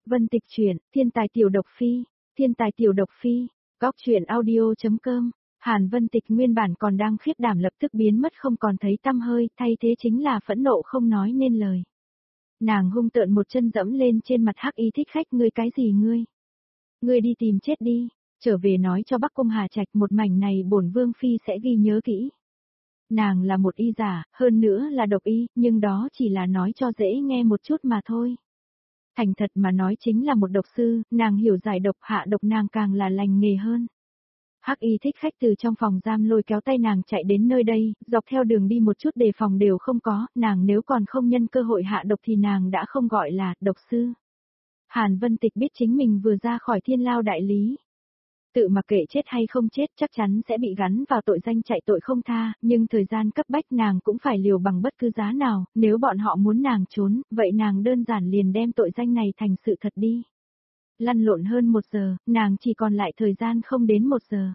Vân Tịch truyện, Thiên tài tiểu độc phi, Thiên tài tiểu độc phi, góc truyện audio.com. Hàn Vân Tịch nguyên bản còn đang khiếp đảm lập tức biến mất không còn thấy tăm hơi, thay thế chính là phẫn nộ không nói nên lời. Nàng hung tợn một chân dẫm lên trên mặt Hắc Y Thích Khách, ngươi cái gì ngươi? Ngươi đi tìm chết đi, trở về nói cho Bắc Cung Hà Trạch một mảnh này bổn vương phi sẽ ghi nhớ kỹ. Nàng là một y giả, hơn nữa là độc y, nhưng đó chỉ là nói cho dễ nghe một chút mà thôi. Thành thật mà nói chính là một độc sư, nàng hiểu giải độc hạ độc nàng càng là lành nghề hơn. Hắc Y Thích Khách từ trong phòng giam lôi kéo tay nàng chạy đến nơi đây, dọc theo đường đi một chút đề phòng đều không có, nàng nếu còn không nhân cơ hội hạ độc thì nàng đã không gọi là độc sư. Hàn Vân Tịch biết chính mình vừa ra khỏi Thiên Lao đại lý. Tự mặc kệ chết hay không chết chắc chắn sẽ bị gắn vào tội danh chạy tội không tha, nhưng thời gian cấp bách nàng cũng phải liều bằng bất cứ giá nào, nếu bọn họ muốn nàng trốn, vậy nàng đơn giản liền đem tội danh này thành sự thật đi. Lăn lộn hơn 1 giờ, nàng chỉ còn lại thời gian không đến 1 giờ.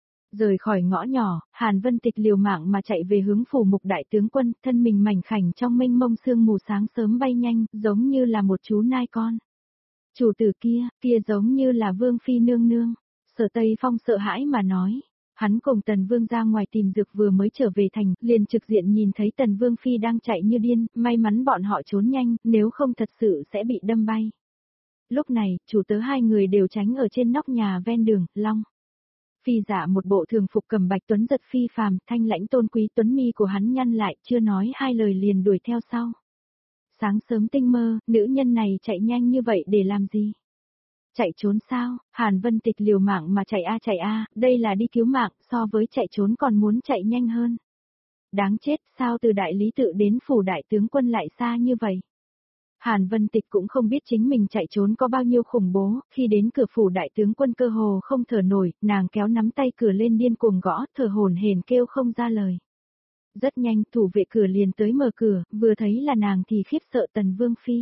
Rời khỏi ngõ nhỏ, Hàn Vân Tịch liều mạng mà chạy về hướng phủ Mục đại tướng quân, thân mình mảnh khảnh trong mênh mông sương mù sáng sớm bay nhanh, giống như là một chú nai con. Chủ tử kia giống như là Vương Phi nương nương. Sở Tây Phong sợ hãi mà nói. Hắn cùng Tần Vương ra ngoài tìm dược vừa mới trở về thành, liền trực diện nhìn thấy Tần Vương Phi đang chạy như điên, may mắn bọn họ trốn nhanh, nếu không thật sự sẽ bị đâm bay. Lúc này, chủ tớ hai người đều tránh ở trên nóc nhà ven đường, Long. Phi giả một bộ thường phục cầm bạch tuấn giật phi phàm, thanh lãnh tôn quý, tuấn mi của hắn nhăn lại, chưa nói hai lời liền đuổi theo sau. Sáng sớm tinh mơ, nữ nhân này chạy nhanh như vậy để làm gì? Chạy trốn sao? Hàn Vân Tịch liều mạng mà chạy a, đây là đi cứu mạng, so với chạy trốn còn muốn chạy nhanh hơn. Đáng chết, sao từ đại lý tự đến phủ đại tướng quân lại xa như vậy? Hàn Vân Tịch cũng không biết chính mình chạy trốn có bao nhiêu khủng bố, khi đến cửa phủ đại tướng quân cơ hồ không thở nổi, nàng kéo nắm tay cửa lên điên cuồng gõ, thở hổn hển kêu không ra lời. Rất nhanh, thủ vệ cửa liền tới mở cửa, vừa thấy là nàng thì khiếp sợ Tần Vương Phi.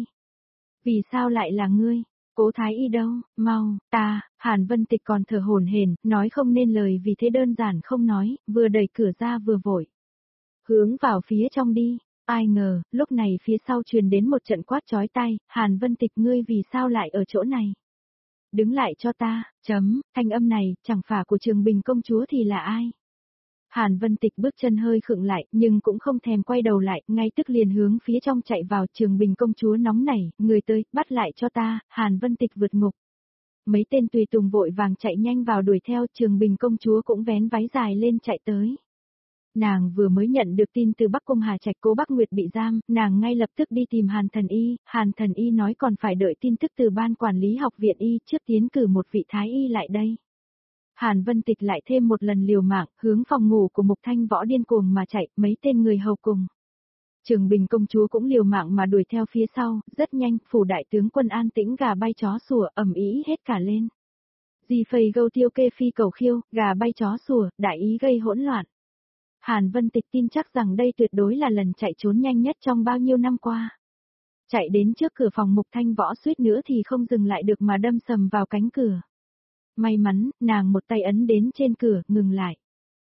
Vì sao lại là ngươi? Cố Thái Y đâu, mau, Hàn Vân Tịch còn thở hổn hển, nói không nên lời vì thế đơn giản không nói, vừa đẩy cửa ra vừa vội. Hướng vào phía trong đi, ai ngờ, lúc này phía sau truyền đến một trận quát chói tai, Hàn Vân Tịch ngươi vì sao lại ở chỗ này? Đứng lại cho ta, thanh âm này, chẳng phải của Trường Bình công chúa thì là ai? Hàn Vân Tịch bước chân hơi khựng lại, nhưng cũng không thèm quay đầu lại, ngay tức liền hướng phía trong chạy vào. Trường Bình công chúa nóng nảy, người tới, bắt lại cho ta, Hàn Vân Tịch vượt ngục. Mấy tên tùy tùng vội vàng chạy nhanh vào đuổi theo, Trường Bình công chúa cũng vén váy dài lên chạy tới. Nàng vừa mới nhận được tin từ Bắc Cung Hà Trạch Cố Bắc Nguyệt bị giam, nàng ngay lập tức đi tìm Hàn Thần Y nói còn phải đợi tin tức từ ban quản lý học viện y trước tiến cử một vị thái y lại đây. Hàn Vân Tịch lại thêm một lần liều mạng, hướng phòng ngủ của Mục Thanh Võ điên cuồng mà chạy, mấy tên người hầu cùng. Trường Bình công chúa cũng liều mạng mà đuổi theo phía sau, rất nhanh, phủ đại tướng quân an tĩnh gà bay chó sủa, ầm ĩ hết cả lên. Dì phầy gâu tiêu kê phi cầu khiêu, gà bay chó sủa, đại ý gây hỗn loạn. Hàn Vân Tịch tin chắc rằng đây tuyệt đối là lần chạy trốn nhanh nhất trong bao nhiêu năm qua. Chạy đến trước cửa phòng Mục Thanh Võ suýt nữa thì không dừng lại được mà đâm sầm vào cánh cửa. May mắn, nàng một tay ấn đến trên cửa, ngừng lại.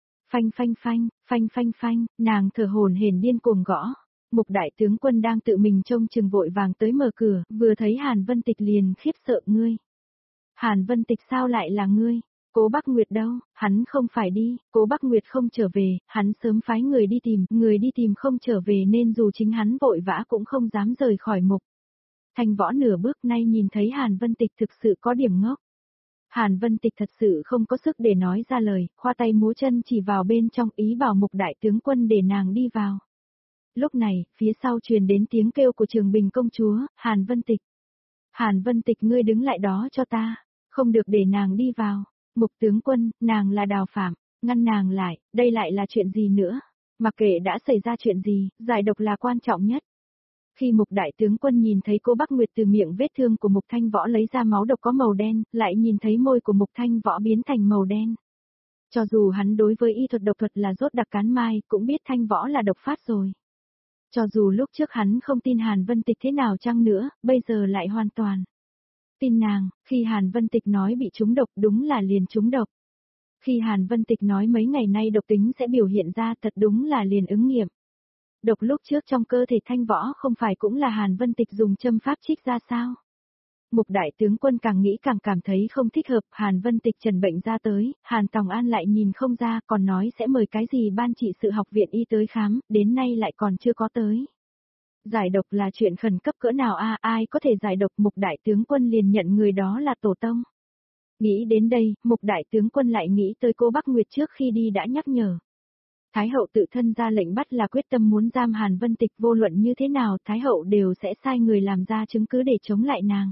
Phanh, nàng thở hổn hển điên cuồng gõ. Mục đại tướng quân đang tự mình trông chừng vội vàng tới mở cửa, vừa thấy Hàn Vân Tịch liền khiếp sợ ngươi. Hàn Vân Tịch sao lại là ngươi? Cố Bắc Nguyệt đâu? Hắn không phải đi, Cố Bắc Nguyệt không trở về, hắn sớm phái người đi tìm không trở về nên dù chính hắn vội vã cũng không dám rời khỏi Mục Thanh Võ nửa bước nay nhìn thấy Hàn Vân Tịch thực sự có điểm ngốc. Hàn Vân Tịch thật sự không có sức để nói ra lời, khoa tay múa chân chỉ vào bên trong ý bảo Mục đại tướng quân để nàng đi vào. Lúc này, phía sau truyền đến tiếng kêu của Trường Bình công chúa, Hàn Vân Tịch. Hàn Vân Tịch ngươi đứng lại đó cho ta, không được để nàng đi vào. Mục tướng quân, nàng là Đào Phạm, ngăn nàng lại, đây lại là chuyện gì nữa? Mặc kệ đã xảy ra chuyện gì, giải độc là quan trọng nhất. Khi Mục đại tướng quân nhìn thấy Cố Bắc Nguyệt từ miệng vết thương của Mục Thanh Võ lấy ra máu độc có màu đen, lại nhìn thấy môi của Mục Thanh Võ biến thành màu đen. Cho dù hắn đối với y thuật độc thuật là rốt đặc cán mai, cũng biết Thanh Võ là độc phát rồi. Cho dù lúc trước hắn không tin Hàn Vân Tịch thế nào chăng nữa, bây giờ lại hoàn toàn tin nàng, khi Hàn Vân Tịch nói bị trúng độc đúng là liền trúng độc. Khi Hàn Vân Tịch nói mấy ngày nay độc tính sẽ biểu hiện ra thật đúng là liền ứng nghiệm. Độc lúc trước trong cơ thể Thanh Võ không phải cũng là Hàn Vân Tịch dùng châm pháp trích ra sao? Mục đại tướng quân càng nghĩ càng cảm thấy không thích hợp, Hàn Vân Tịch trần bệnh ra tới, Hàn Tòng An lại nhìn không ra, còn nói sẽ mời cái gì ban trị sự học viện y tới khám, đến nay lại còn chưa có tới. Giải độc là chuyện khẩn cấp cỡ nào a, ai có thể giải độc, Mục đại tướng quân liền nhận người đó là tổ tông. Nghĩ đến đây, Mục đại tướng quân lại nghĩ tới cô Bắc Nguyệt trước khi đi đã nhắc nhở. Thái hậu tự thân ra lệnh bắt là quyết tâm muốn giam Hàn Vân Tịch, vô luận như thế nào Thái hậu đều sẽ sai người làm ra chứng cứ để chống lại nàng.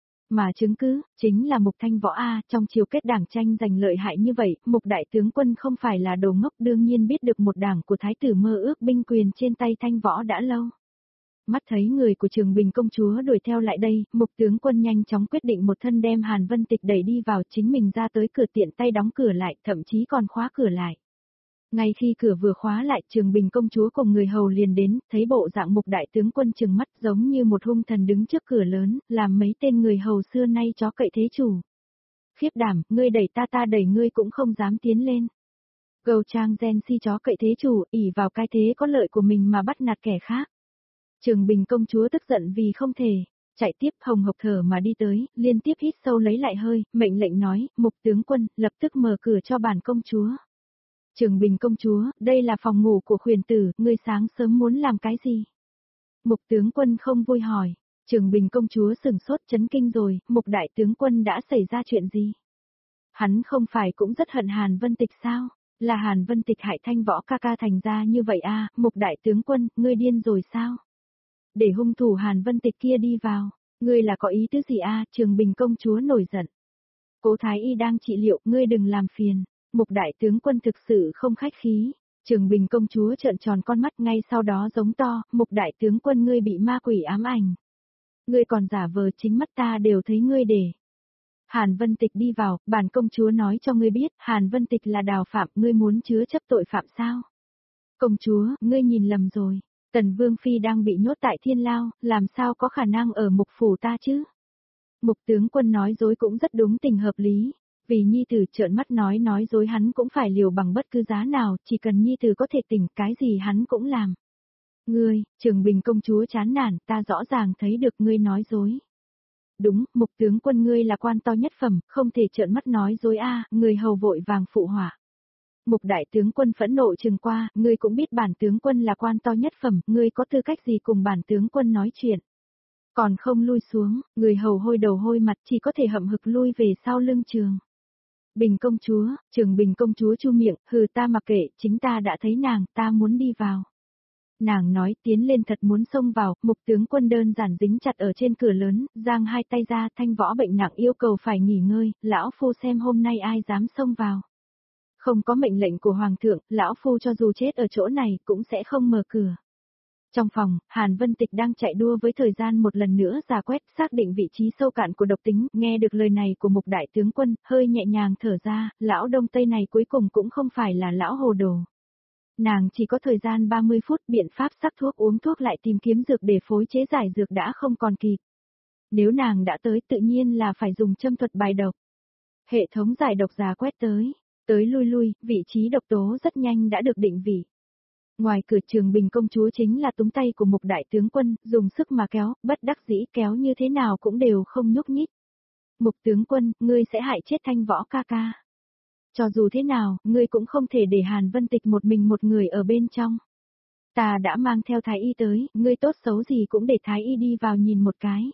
Mà chứng cứ, chính là Mục Thanh Võ A, trong chiều kết đảng tranh giành lợi hại như vậy, Mục đại tướng quân không phải là đồ ngốc, đương nhiên biết được một đảng của Thái tử mơ ước binh quyền trên tay Thanh Võ đã lâu. Mắt thấy người của Trường Bình công chúa đuổi theo lại đây, Mục tướng quân nhanh chóng quyết định một thân đem Hàn Vân Tịch đẩy đi vào, chính mình ra tới cửa tiện tay đóng cửa lại, thậm chí còn khóa cửa lại. Ngay khi cửa vừa khóa lại, Trường Bình công chúa cùng người hầu liền đến, thấy bộ dạng Mục đại tướng quân trừng mắt giống như một hung thần đứng trước cửa lớn, làm mấy tên người hầu xưa nay chó cậy thế chủ. Khiếp đảm, ngươi đẩy ta đẩy ngươi cũng không dám tiến lên. Gầu trang gen si chó cậy thế chủ, ỷ vào cái thế có lợi của mình mà bắt nạt kẻ khác. Trường Bình công chúa tức giận vì không thể, chạy tiếp hồng hộc thở mà đi tới, liên tiếp hít sâu lấy lại hơi, mệnh lệnh nói, Mục tướng quân, lập tức mở cửa cho bản công chúa. Trường Bình công chúa, đây là phòng ngủ của khuyển tử, ngươi sáng sớm muốn làm cái gì? Mục tướng quân không vui hỏi. Trường Bình công chúa sừng sốt chấn kinh rồi, Mục đại tướng quân đã xảy ra chuyện gì? Hắn không phải cũng rất hận Hàn Vân Tịch sao? Là Hàn Vân Tịch hại Thanh Võ ca ca thành ra như vậy à, Mục đại tướng quân, ngươi điên rồi sao? Để hung thủ Hàn Vân Tịch kia đi vào, ngươi là có ý tứ gì à? Trường Bình công chúa nổi giận. Cố Thái Y đang trị liệu, ngươi đừng làm phiền. Mục đại tướng quân thực sự không khách khí. Trường Bình công chúa trợn tròn con mắt, ngay sau đó giống to, Mục đại tướng quân, ngươi bị ma quỷ ám ảnh. Ngươi còn giả vờ, chính mắt ta đều thấy ngươi để. Hàn Vân Tịch đi vào, bản công chúa nói cho ngươi biết, Hàn Vân Tịch là đào phạm, ngươi muốn chứa chấp tội phạm sao? Công chúa, ngươi nhìn lầm rồi. Tần Vương Phi đang bị nhốt tại Thiên Lao, làm sao có khả năng ở Mục phủ ta chứ? Mục tướng quân nói dối cũng rất đúng tình hợp lý. Vì nhi tử trợn mắt nói dối hắn cũng phải liều bằng bất cứ giá nào, chỉ cần nhi tử có thể tỉnh cái gì hắn cũng làm. Ngươi, Trường Bình công chúa chán nản, ta rõ ràng thấy được ngươi nói dối. Đúng, Mục tướng quân ngươi là quan to nhất phẩm, không thể trợn mắt nói dối a, người hầu vội vàng phụ họa. Mục đại tướng quân phẫn nộ trừng qua, ngươi cũng biết bản tướng quân là quan to nhất phẩm, ngươi có tư cách gì cùng bản tướng quân nói chuyện. Còn không lui xuống, người hầu hôi đầu hôi mặt chỉ có thể hậm hực lui về sau lưng Trường Bình công chúa. Trường Bình công chúa chu miệng, hừ, ta mặc kệ, chính ta đã thấy nàng, ta muốn đi vào. Nàng nói tiến lên thật muốn xông vào, Mục tướng quân đơn giản dính chặt ở trên cửa lớn, giang hai tay ra, Thanh Võ bệnh nặng yêu cầu phải nghỉ ngơi, lão phu xem hôm nay ai dám xông vào. Không có mệnh lệnh của Hoàng thượng, lão phu cho dù chết ở chỗ này cũng sẽ không mở cửa. Trong phòng, Hàn Vân Tịch đang chạy đua với thời gian một lần nữa rà quét xác định vị trí sâu cạn của độc tính, nghe được lời này của Mục đại tướng quân, hơi nhẹ nhàng thở ra, lão Đông Tây này cuối cùng cũng không phải là lão hồ đồ. Nàng chỉ có thời gian 30 phút, biện pháp sắc thuốc uống thuốc lại tìm kiếm dược để phối chế giải dược đã không còn kịp. Nếu nàng đã tới tự nhiên là phải dùng châm thuật bài độc. Hệ thống giải độc rà quét tới lui, vị trí độc tố rất nhanh đã được định vị. Ngoài cửa Trường Bình công chúa chính là túng tay của Mục đại tướng quân, dùng sức mà kéo, bất đắc dĩ kéo như thế nào cũng đều không nhúc nhích. Mục tướng quân, ngươi sẽ hại chết Thanh Võ ca ca. Cho dù thế nào, ngươi cũng không thể để Hàn Vân Tịch một mình một người ở bên trong. Ta đã mang theo Thái Y tới, ngươi tốt xấu gì cũng để Thái Y đi vào nhìn một cái.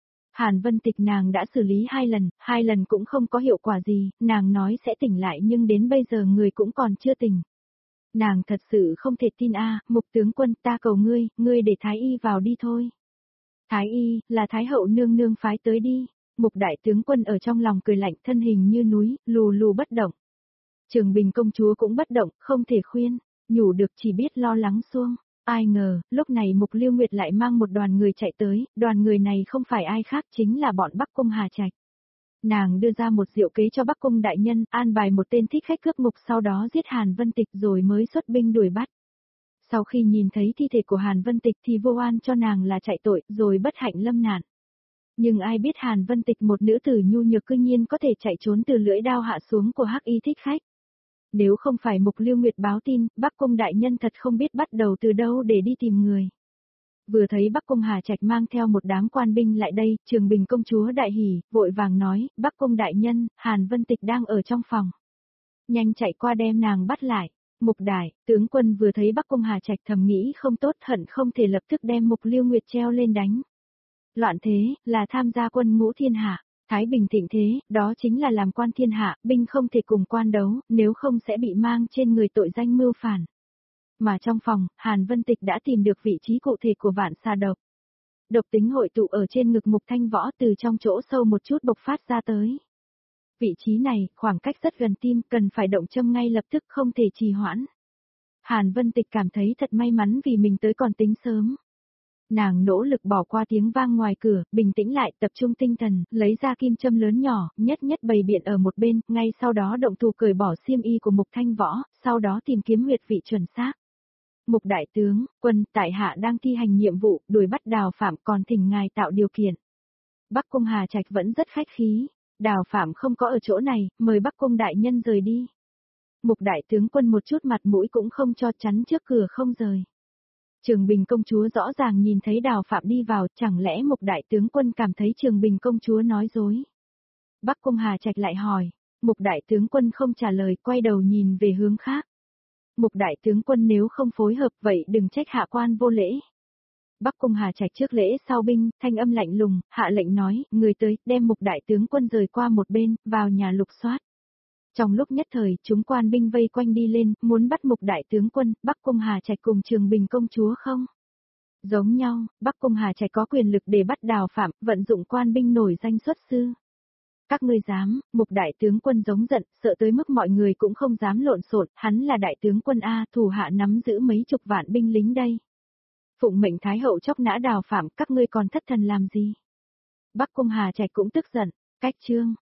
Hàn Vân Tịch nàng đã xử lý 2 lần cũng không có hiệu quả gì, nàng nói sẽ tỉnh lại nhưng đến bây giờ người cũng còn chưa tỉnh. Nàng thật sự không thể tin a, Mục tướng quân, ta cầu ngươi để Thái Y vào đi thôi. Thái Y, là Thái hậu nương nương phái tới đi. Mục đại tướng quân ở trong lòng cười lạnh, thân hình như núi, lù lù bất động. Trường Bình công chúa cũng bất động, không thể khuyên, nhủ được chỉ biết lo lắng xuông. Ai ngờ, lúc này Mục Lưu Nguyệt lại mang một đoàn người chạy tới, đoàn người này không phải ai khác chính là bọn Bắc Cung Hà Trạch. Nàng đưa ra một diệu kế cho Bắc Cung đại nhân, an bài một tên thích khách cướp ngục sau đó giết Hàn Vân Tịch rồi mới xuất binh đuổi bắt. Sau khi nhìn thấy thi thể của Hàn Vân Tịch thì vô oan cho nàng là chạy tội rồi bất hạnh lâm nạn. Nhưng ai biết Hàn Vân Tịch một nữ tử nhu nhược cư nhiên có thể chạy trốn từ lưỡi đao hạ xuống của Hắc Y thích khách. Nếu không phải Mục Lưu Nguyệt báo tin, Bắc Cung đại nhân thật không biết bắt đầu từ đâu để đi tìm người. Vừa thấy Bắc Cung Hà Trạch mang theo một đám quan binh lại đây, Trường Bình công chúa đại hỉ, vội vàng nói, Bắc Cung đại nhân, Hàn Vân Tịch đang ở trong phòng. Nhanh chạy qua đem nàng bắt lại. Mục Đại, tướng quân vừa thấy Bắc Cung Hà Trạch thầm nghĩ không tốt, hận không thể lập tức đem Mục Lưu Nguyệt treo lên đánh. Loạn thế, là tham gia quân ngũ thiên hạ, thái bình thịnh thế, đó chính là làm quan thiên hạ, binh không thể cùng quan đấu, nếu không sẽ bị mang trên người tội danh mưu phản. Mà trong phòng, Hàn Vân Tịch đã tìm được vị trí cụ thể của vạn xà độc. Độc tính hội tụ ở trên ngực Mục Thanh Võ, từ trong chỗ sâu một chút bộc phát ra tới. Vị trí này, khoảng cách rất gần tim, cần phải động châm ngay lập tức, không thể trì hoãn. Hàn Vân Tịch cảm thấy thật may mắn vì mình tới còn tính sớm. Nàng nỗ lực bỏ qua tiếng vang ngoài cửa, bình tĩnh lại, tập trung tinh thần, lấy ra kim châm lớn nhỏ, nhất nhất bày biện ở một bên, ngay sau đó động thủ cởi bỏ xiêm y của Mục Thanh Võ, sau đó tìm kiếm huyệt vị chuẩn xác. Mục đại tướng, quân, tại hạ đang thi hành nhiệm vụ, đuổi bắt Đào Phạm, còn thỉnh ngài tạo điều kiện. Bắc Cung Hà Trạch vẫn rất khách khí. Đào Phạm không có ở chỗ này, mời Bắc Cung đại nhân rời đi. Mục đại tướng quân một chút mặt mũi cũng không cho, chắn trước cửa không rời. Trường Bình công chúa rõ ràng nhìn thấy Đào Phạm đi vào, chẳng lẽ Mục đại tướng quân cảm thấy Trường Bình công chúa nói dối. Bắc Cung Hà Trạch lại hỏi, Mục đại tướng quân không trả lời, quay đầu nhìn về hướng khác. Mục đại tướng quân nếu không phối hợp vậy đừng trách hạ quan vô lễ. Bắc Cung Hà Trạch trước lễ sau binh, thanh âm lạnh lùng, hạ lệnh nói, người tới, đem Mục đại tướng quân rời qua một bên, vào nhà lục soát. Trong lúc nhất thời, chúng quan binh vây quanh đi lên, muốn bắt Mục đại tướng quân, Bắc Cung Hà Trạch cùng Trường Bình công chúa không? Giống nhau, Bắc Cung Hà Trạch có quyền lực để bắt Đào Phạm, vận dụng quan binh nổi danh xuất sư. Các ngươi dám, Mục đại tướng quân giống giận, sợ tới mức mọi người cũng không dám lộn xộn, hắn là đại tướng quân A, thủ hạ nắm giữ mấy chục vạn binh lính đây. Phụng mệnh Thái hậu chóc nã Đào Phạm, các ngươi còn thất thần làm gì? Bắc Cung Hà Trạch cũng tức giận, cách chương.